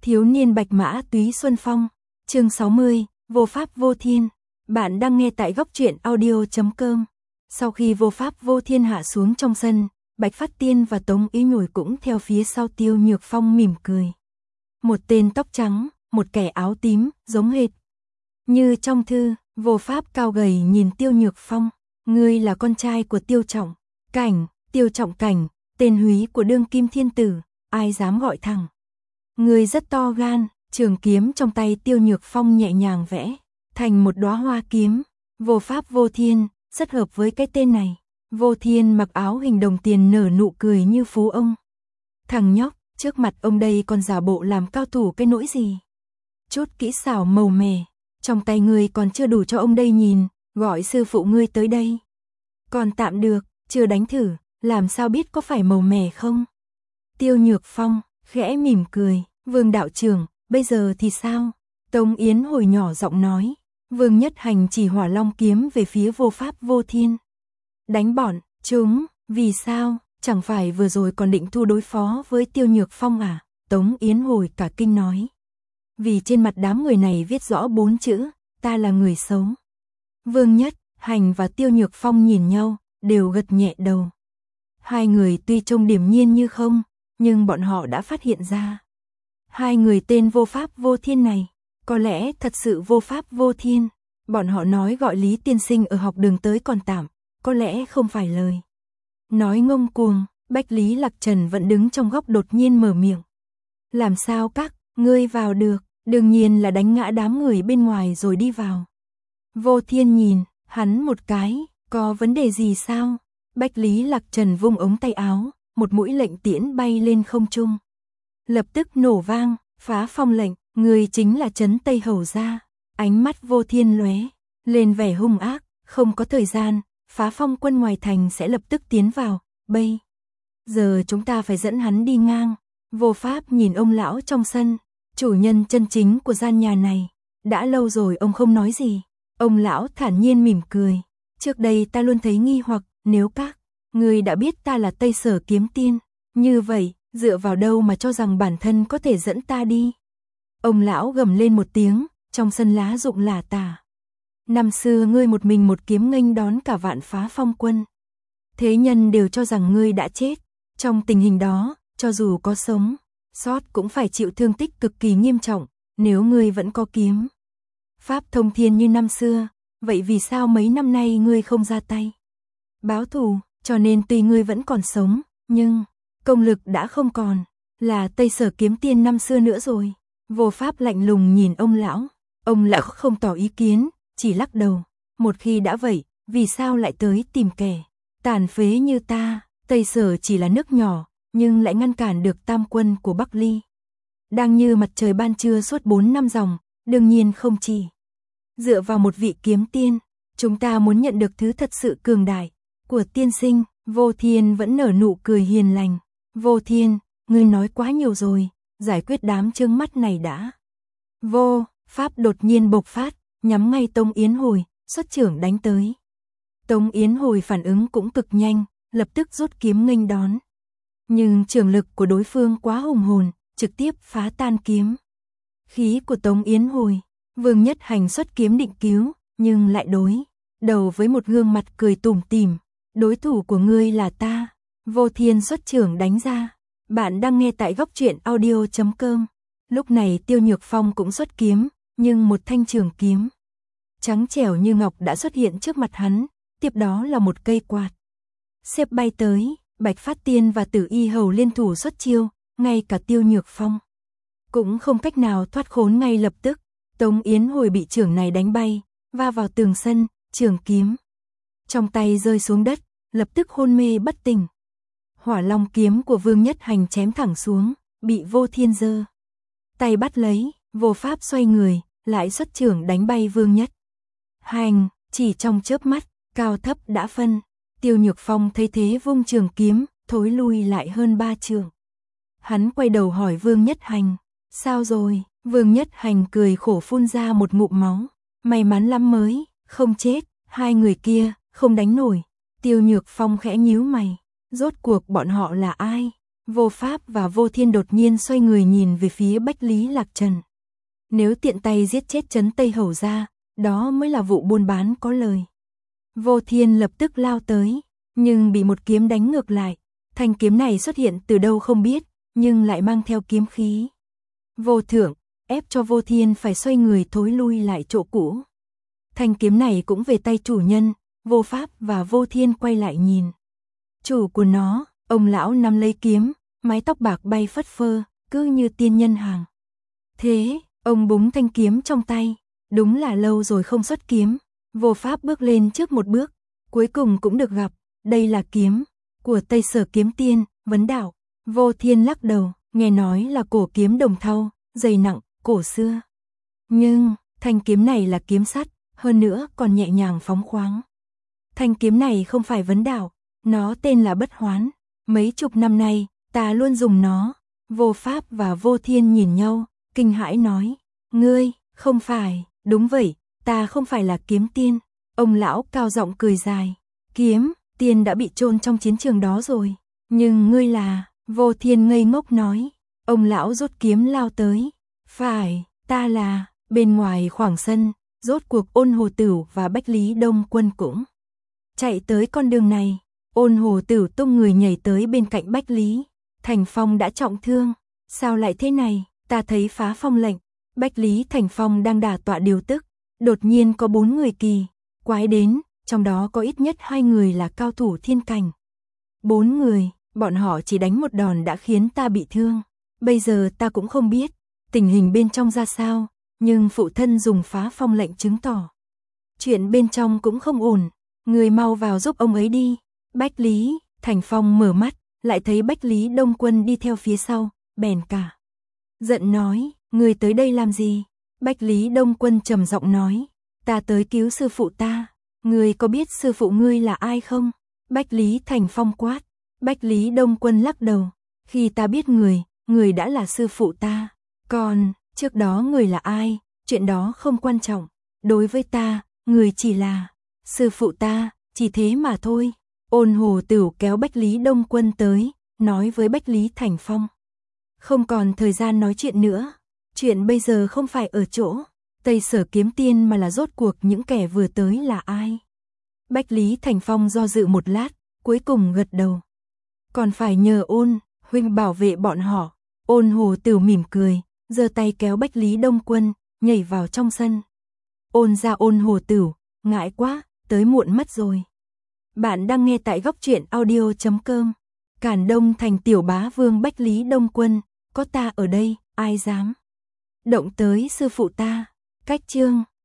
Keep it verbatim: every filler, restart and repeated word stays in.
Thiếu niên bạch mã túy xuân phong, chương sáu mươi, vô pháp vô thiên. Bạn đang nghe tại góc truyện audio chấm com. Sau khi vô pháp vô thiên hạ xuống trong sân, Bạch Phát Tiên và Tống Ý Nhồi cũng theo phía sau Tiêu Nhược Phong mỉm cười. Một tên tóc trắng, một kẻ áo tím, giống hệt như trong thư. Vô pháp cao gầy nhìn Tiêu Nhược Phong, ngươi là con trai của Tiêu Trọng Cảnh, Tiêu Trọng Cảnh, tên húy của đương kim thiên tử, ai dám gọi thẳng. Ngươi rất to gan. Trường kiếm trong tay Tiêu Nhược Phong nhẹ nhàng vẽ thành một đóa hoa kiếm. Vô pháp vô thiên, rất hợp với cái tên này. Vô thiên mặc áo hình đồng tiền nở nụ cười như phú ông. Thằng nhóc, trước mặt ông đây còn giả bộ làm cao thủ cái nỗi gì. Chút kỹ xảo màu mè, trong tay ngươi còn chưa đủ cho ông đây nhìn, gọi sư phụ ngươi tới đây. Còn tạm được, chưa đánh thử, làm sao biết có phải màu mè không? Tiêu Nhược Phong khẽ mỉm cười, Vương đạo trưởng, bây giờ thì sao? Tống Yến hồi nhỏ giọng nói. Vương Nhất Hành chỉ hỏa long kiếm về phía vô pháp vô thiên. Đánh bọn chúng, vì sao? Chẳng phải vừa rồi còn định thu đối phó với Tiêu Nhược Phong à? Tống Yến hồi cả kinh nói. Vì trên mặt đám người này viết rõ bốn chữ, ta là người xấu. Vương Nhất Hành và Tiêu Nhược Phong nhìn nhau, đều gật nhẹ đầu. Hai người tuy trông điềm nhiên như không, nhưng bọn họ đã phát hiện ra. Hai người tên vô pháp vô thiên này, có lẽ thật sự vô pháp vô thiên. Bọn họ nói gọi Lý tiên sinh ở học đường tới còn tạm, có lẽ không phải lời nói ngông cuồng. Bách Lý Lạc Trần vẫn đứng trong góc đột nhiên mở miệng. Làm sao các ngươi vào được? Đương nhiên là đánh ngã đám người bên ngoài rồi đi vào. Vô thiên nhìn hắn một cái, có vấn đề gì sao? Bách Lý Lạc Trần vung ống tay áo, một mũi lệnh tiễn bay lên không trung. Lập tức nổ vang, phá phong lệnh, người chính là Trấn Tây Hầu gia. Ánh mắt vô thiên lóe lên vẻ hung ác, không có thời gian, phá phong quân ngoài thành sẽ lập tức tiến vào, bây giờ chúng ta phải dẫn hắn đi ngang. Vô pháp nhìn ông lão trong sân, chủ nhân chân chính của gian nhà này. Đã lâu rồi ông không nói gì. Ông lão thản nhiên mỉm cười. Trước đây ta luôn thấy nghi hoặc, nếu các người đã biết ta là Tây Sở Kiếm Tiên, như vậy, dựa vào đâu mà cho rằng bản thân có thể dẫn ta đi? Ông lão gầm lên một tiếng, trong sân lá rụng lả tả. Năm xưa ngươi một mình một kiếm nghênh đón cả vạn phá phong quân. Thế nhân đều cho rằng ngươi đã chết. Trong tình hình đó, cho dù có sống sót cũng phải chịu thương tích cực kỳ nghiêm trọng. Nếu ngươi vẫn có kiếm pháp thông thiên như năm xưa, vậy vì sao mấy năm nay ngươi không ra tay báo thù? Cho nên tuy ngươi vẫn còn sống, nhưng công lực đã không còn là Tây Sở Kiếm Tiên năm xưa nữa rồi. Vô pháp lạnh lùng nhìn ông lão. Ông lão không tỏ ý kiến, chỉ lắc đầu. Một khi đã vậy, vì sao lại tới tìm kẻ tàn phế như ta? Tây Sở chỉ là nước nhỏ, nhưng lại ngăn cản được tam quân của Bắc Ly. Đang như mặt trời ban trưa suốt bốn năm dòng, đương nhiên không chỉ dựa vào một vị kiếm tiên. Chúng ta muốn nhận được thứ thật sự cường đại của tiên sinh. Vô thiên vẫn nở nụ cười hiền lành. Vô thiên, ngươi nói quá nhiều rồi, giải quyết đám trương mắt này đã. Vô pháp đột nhiên bộc phát, nhắm ngay Tống Yến Hồi, xuất trưởng đánh tới. Tống Yến Hồi phản ứng cũng cực nhanh, lập tức rút kiếm nghênh đón. Nhưng trường lực của đối phương quá hùng hồn, trực tiếp phá tan kiếm khí của Tống Yến Hồi. Vương Nhất Hành xuất kiếm định cứu, nhưng lại đối đầu với một gương mặt cười tủm tỉm. Đối thủ của ngươi là ta. Vô thiên xuất trưởng đánh ra. Bạn đang nghe tại góc truyện audio chấm com. Lúc này Tiêu Nhược Phong cũng xuất kiếm, nhưng một thanh trường kiếm trắng trẻo như ngọc đã xuất hiện trước mặt hắn, tiếp đó là một cây quạt xếp bay tới. Bạch Phát Tiên và Tử Y Hầu liên thủ xuất chiêu, ngay cả Tiêu Nhược Phong cũng không cách nào thoát khốn ngay lập tức. Tống Yến Hồi bị trưởng này đánh bay, va vào tường sân, trường kiếm trong tay rơi xuống đất, lập tức hôn mê bất tỉnh. Hỏa long kiếm của Vương Nhất Hành chém thẳng xuống, bị Vô Thiên giơ tay bắt lấy. Vô pháp xoay người, lại xuất trưởng đánh bay Vương Nhất Hành. Chỉ trong chớp mắt, cao thấp đã phân. Tiêu Nhược Phong thấy thế vung trường kiếm, thối lui lại hơn ba trượng. Hắn quay đầu hỏi Vương Nhất Hành, sao rồi? Vương Nhất Hành cười khổ phun ra một ngụm máu. May mắn lắm mới không chết. Hai người kia không đánh nổi. Tiêu Nhược Phong khẽ nhíu mày, rốt cuộc bọn họ là ai? Vô Pháp và Vô Thiên đột nhiên xoay người nhìn về phía Bách Lý Lạc Trần. Nếu tiện tay giết chết Trấn Tây Hầu gia, đó mới là vụ buôn bán có lời. Vô Thiên lập tức lao tới, nhưng bị một kiếm đánh ngược lại. Thanh kiếm này xuất hiện từ đâu không biết, nhưng lại mang theo kiếm khí. Vô Thượng, ép cho Vô Thiên phải xoay người thối lui lại chỗ cũ. Thanh kiếm này cũng về tay chủ nhân, Vô Pháp và Vô Thiên quay lại nhìn. Chủ của nó, ông lão nắm lấy kiếm, mái tóc bạc bay phất phơ, cứ như tiên nhân hàng. Thế, ông búng thanh kiếm trong tay, đúng là lâu rồi không xuất kiếm. Vô Pháp bước lên trước một bước, cuối cùng cũng được gặp, đây là kiếm của Tây Sở Kiếm Tiên, Vấn Đạo. Vô Thiên lắc đầu, nghe nói là cổ kiếm đồng thau, dày nặng, cổ xưa. Nhưng, thanh kiếm này là kiếm sắt, hơn nữa còn nhẹ nhàng phóng khoáng. Thanh kiếm này không phải Vấn Đạo, nó tên là Bất Hoán. Mấy chục năm nay, ta luôn dùng nó. Vô Pháp và Vô Thiên nhìn nhau, kinh hãi nói, ngươi, không phải, đúng vậy, ta không phải là kiếm tiên. Ông lão cao giọng cười dài, kiếm, tiên đã bị chôn trong chiến trường đó rồi. Nhưng ngươi là, Vô Thiên ngây ngốc nói, ông lão rút kiếm lao tới. Phải, ta là, bên ngoài khoảng sân, rốt cuộc Ôn Hồ Tửu và Bách Lý Đông Quân cũng chạy tới con đường này. Ôn Hồ Tửu tung người nhảy tới bên cạnh Bách Lý. Thành Phong đã trọng thương, sao lại thế này, ta thấy phá phong lệnh. Bách Lý Thành Phong đang đả tọa điều tức, đột nhiên có bốn người kỳ quái đến, trong đó có ít nhất hai người là cao thủ thiên cảnh. Bốn người, bọn họ chỉ đánh một đòn đã khiến ta bị thương. Bây giờ ta cũng không biết tình hình bên trong ra sao, nhưng phụ thân dùng phá phong lệnh chứng tỏ chuyện bên trong cũng không ổn, người mau vào giúp ông ấy đi. Bách Lý Thành Phong mở mắt, lại thấy Bách Lý Đông Quân đi theo phía sau, bèn cả giận nói, người tới đây làm gì? Bách Lý Đông Quân trầm giọng nói, ta tới cứu sư phụ ta, người có biết sư phụ ngươi là ai không? Bách Lý Thành Phong quát. Bách Lý Đông Quân lắc đầu, khi ta biết người, người đã là sư phụ ta, còn trước đó người là ai, chuyện đó không quan trọng, đối với ta, người chỉ là sư phụ ta, chỉ thế mà thôi. Ôn Hồ Tửu kéo Bách Lý Đông Quân tới, nói với Bách Lý Thành Phong, không còn thời gian nói chuyện nữa, chuyện bây giờ không phải ở chỗ Tây Sở Kiếm Tiên mà là rốt cuộc những kẻ vừa tới là ai. Bách Lý Thành Phong do dự một lát, cuối cùng gật đầu, còn phải nhờ Ôn huynh bảo vệ bọn họ. Ôn Hồ Tửu mỉm cười, giơ tay kéo Bách Lý Đông Quân, nhảy vào trong sân. Ôn ra Ôn Hồ Tửu, ngại quá, tới muộn mất rồi. Bạn đang nghe tại góc truyện audio chấm com. Càn Đông thành tiểu bá vương Bách Lý Đông Quân, có ta ở đây, ai dám động tới sư phụ ta. Cách chương